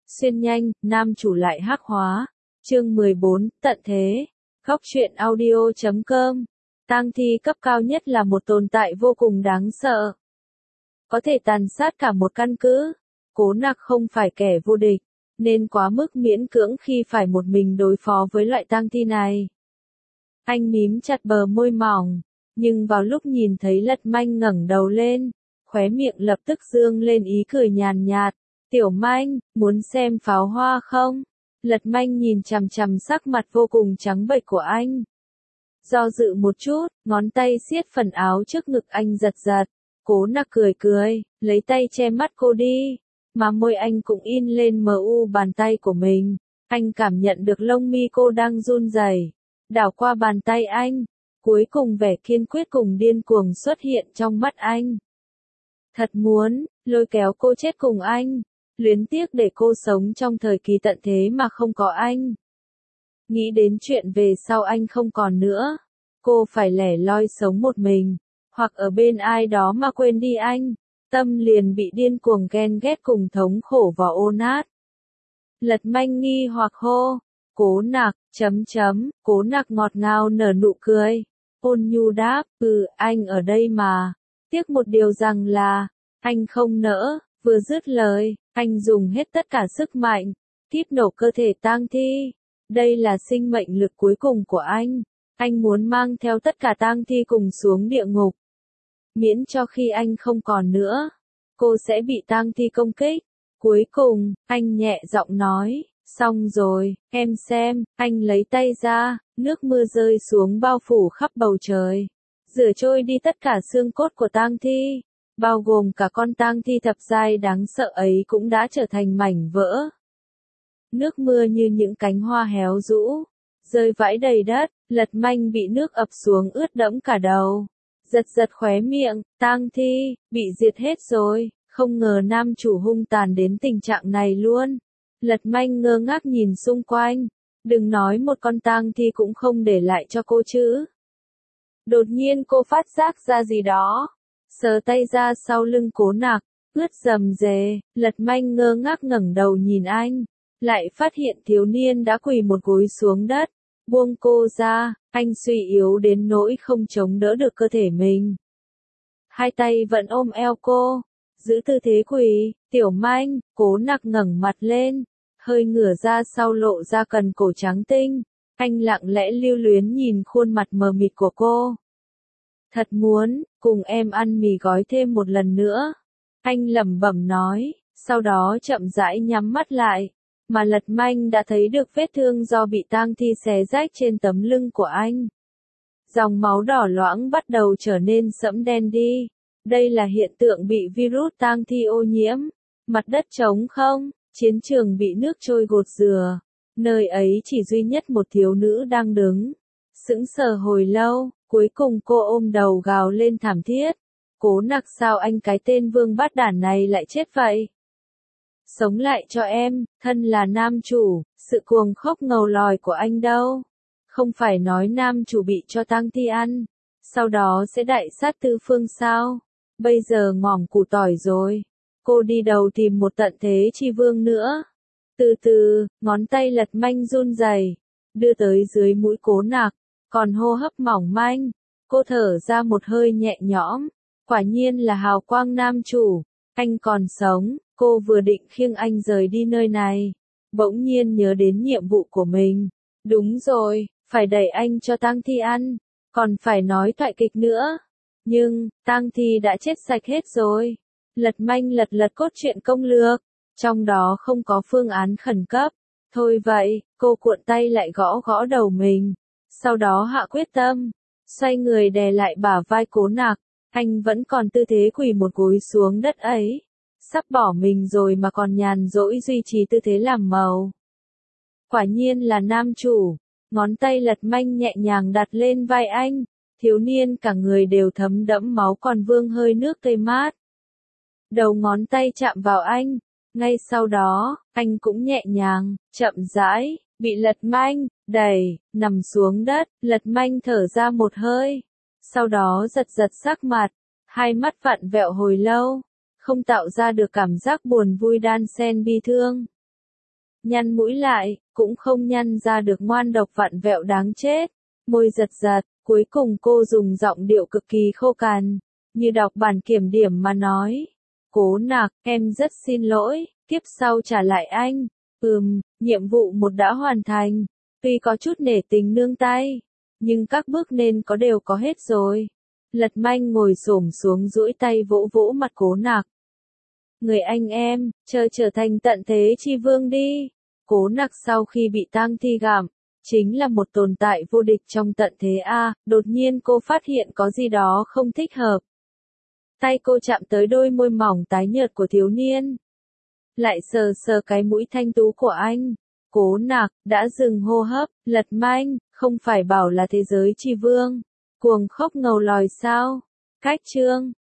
xuyên nhanh, nam chủ lại hắc hóa. Chương 14, tận thế. Góc truyện audio.com. Tang thi cấp cao nhất là một tồn tại vô cùng đáng sợ. Có thể tàn sát cả một căn cứ. Cố Nặc không phải kẻ vô địch, nên quá mức miễn cưỡng khi phải một mình đối phó với loại tang thi này. Anh mím chặt bờ môi mỏng, nhưng vào lúc nhìn thấy Lật Manh ngẩng đầu lên, khóe miệng lập tức dương lên ý cười nhàn nhạt. Tiểu Manh, muốn xem pháo hoa không? Lật Manh nhìn chằm chằm sắc mặt vô cùng trắng bệch của anh. Do dự một chút, ngón tay siết phần áo trước ngực anh giật giật. Cố Nặc cười cười, lấy tay che mắt cô đi. Mà môi anh cũng in lên mờ u bàn tay của mình. Anh cảm nhận được lông mi cô đang run rẩy, đảo qua bàn tay anh. Cuối cùng vẻ kiên quyết cùng điên cuồng xuất hiện trong mắt anh. Thật muốn lôi kéo cô chết cùng anh. Luyến tiếc để cô sống trong thời kỳ tận thế mà không có anh. Nghĩ đến chuyện về sau anh không còn nữa. Cô phải lẻ loi sống một mình, hoặc ở bên ai đó mà quên đi anh. Tâm liền bị điên cuồng ghen ghét cùng thống khổ và ô nát. Lật Manh nghi hoặc hô. Cố Nặc, Cố Nặc ngọt ngào nở nụ cười. Ôn nhu đáp, anh ở đây mà. Tiếc một điều rằng là, anh không nỡ. Vừa dứt lời, anh dùng hết tất cả sức mạnh, kíp nổ cơ thể tang thi. Đây là sinh mệnh lực cuối cùng của anh. Anh muốn mang theo tất cả tang thi cùng xuống địa ngục. Miễn cho khi anh không còn nữa, cô sẽ bị tang thi công kích. Cuối cùng, anh nhẹ giọng nói, xong rồi, em xem, anh lấy tay ra, nước mưa rơi xuống bao phủ khắp bầu trời. Rửa trôi đi tất cả xương cốt của tang thi. Bao gồm cả con tang thi thập giai đáng sợ ấy cũng đã trở thành mảnh vỡ. Nước mưa như những cánh hoa héo rũ, rơi vãi đầy đất. Lật Manh bị nước ập xuống ướt đẫm cả đầu. Giật giật khóe miệng, tang thi, bị diệt hết rồi, không ngờ nam chủ hung tàn đến tình trạng này luôn. Lật Manh ngơ ngác nhìn xung quanh, đừng nói một con tang thi cũng không để lại cho cô chứ. Đột nhiên cô phát giác ra gì đó. Sờ tay ra sau lưng Cố Nặc, ướt rầm rề. Lật Manh ngơ ngác ngẩng đầu nhìn anh, lại phát hiện thiếu niên đã quỳ một gối xuống đất. Buông cô ra, anh suy yếu đến nỗi không chống đỡ được cơ thể mình. Hai tay vẫn ôm eo cô, giữ tư thế quỳ. Tiểu Manh, Cố Nặc ngẩng mặt lên, hơi ngửa ra sau lộ ra cần cổ trắng tinh. Anh lặng lẽ lưu luyến nhìn khuôn mặt mờ mịt của cô. Thật muốn, cùng em ăn mì gói thêm một lần nữa. Anh lẩm bẩm nói, sau đó chậm rãi nhắm mắt lại. Mà Lật Manh đã thấy được vết thương do bị tang thi xé rách trên tấm lưng của anh. Dòng máu đỏ loãng bắt đầu trở nên sẫm đen đi. Đây là hiện tượng bị virus tang thi ô nhiễm. Mặt đất trống không, chiến trường bị nước trôi gột rửa. Nơi ấy chỉ duy nhất một thiếu nữ đang đứng. Sững sờ hồi lâu, cuối cùng cô ôm đầu gào lên thảm thiết. Cố Nặc, sao anh cái tên vương bát đản này lại chết vậy? Sống lại cho em, thân là nam chủ, sự cuồng khốc ngầu lòi của anh đâu. Không phải nói nam chủ bị cho tang thi ăn, sau đó sẽ đại sát tứ phương sao? Bây giờ ngỏm củ tỏi rồi. Cô đi đầu tìm một tận thế chi vương nữa. Từ từ, ngón tay Lật Manh run rẩy, đưa tới dưới mũi Cố Nặc, còn hô hấp mỏng manh. Cô thở ra một hơi nhẹ nhõm. Quả nhiên là hào quang nam chủ. Anh còn sống. Cô vừa định khiêng anh rời đi nơi này, bỗng nhiên nhớ đến nhiệm vụ của mình. Đúng rồi, phải đẩy anh cho tang thi ăn, còn phải nói thoại kịch nữa. Nhưng, tang thi đã chết sạch hết rồi. Lật Manh lật lật cốt truyện công lược, trong đó không có phương án khẩn cấp. Thôi vậy, cô cuộn tay lại gõ gõ đầu mình, sau đó hạ quyết tâm, xoay người đè lại bả vai Cố Nặc. Anh vẫn còn tư thế quỳ một gối xuống đất ấy. Sắp bỏ mình rồi mà còn nhàn rỗi duy trì tư thế làm màu. Quả nhiên là nam chủ. Ngón tay Lật Manh nhẹ nhàng đặt lên vai anh. Thiếu niên cả người đều thấm đẫm máu còn vương hơi nước tươi mát. Đầu ngón tay chạm vào anh. Ngay sau đó, anh cũng nhẹ nhàng, chậm rãi, bị Lật Manh đẩy, nằm xuống đất. Lật Manh thở ra một hơi. Sau đó giật giật sắc mặt. Hai mắt vặn vẹo hồi lâu. Không tạo ra được cảm giác buồn vui đan xen bi thương. nhăn mũi lại, cũng không nhăn ra được ngoan độc vặn vẹo đáng chết. Môi giật giật, cuối cùng cô dùng giọng điệu cực kỳ khô cằn, như đọc bản kiểm điểm mà nói. Cố Nặc, em rất xin lỗi, kiếp sau trả lại anh. Nhiệm vụ một đã hoàn thành. Tuy có chút nể tình nương tay, nhưng các bước nên có đều có hết rồi. Lật Manh ngồi xổm xuống duỗi tay vỗ vỗ mặt Cố Nặc. Người anh em, trở thành tận thế chi vương đi. Cố Nặc sau khi bị tang thi gặm, chính là một tồn tại vô địch trong tận thế a. Đột nhiên cô phát hiện có gì đó không thích hợp. Tay cô chạm tới đôi môi mỏng tái nhợt của thiếu niên. Lại sờ sờ cái mũi thanh tú của anh. Cố Nặc đã dừng hô hấp. Lật Manh, không phải bảo là thế giới chi vương. Cuồng khóc ngầu lòi sao? Cách chương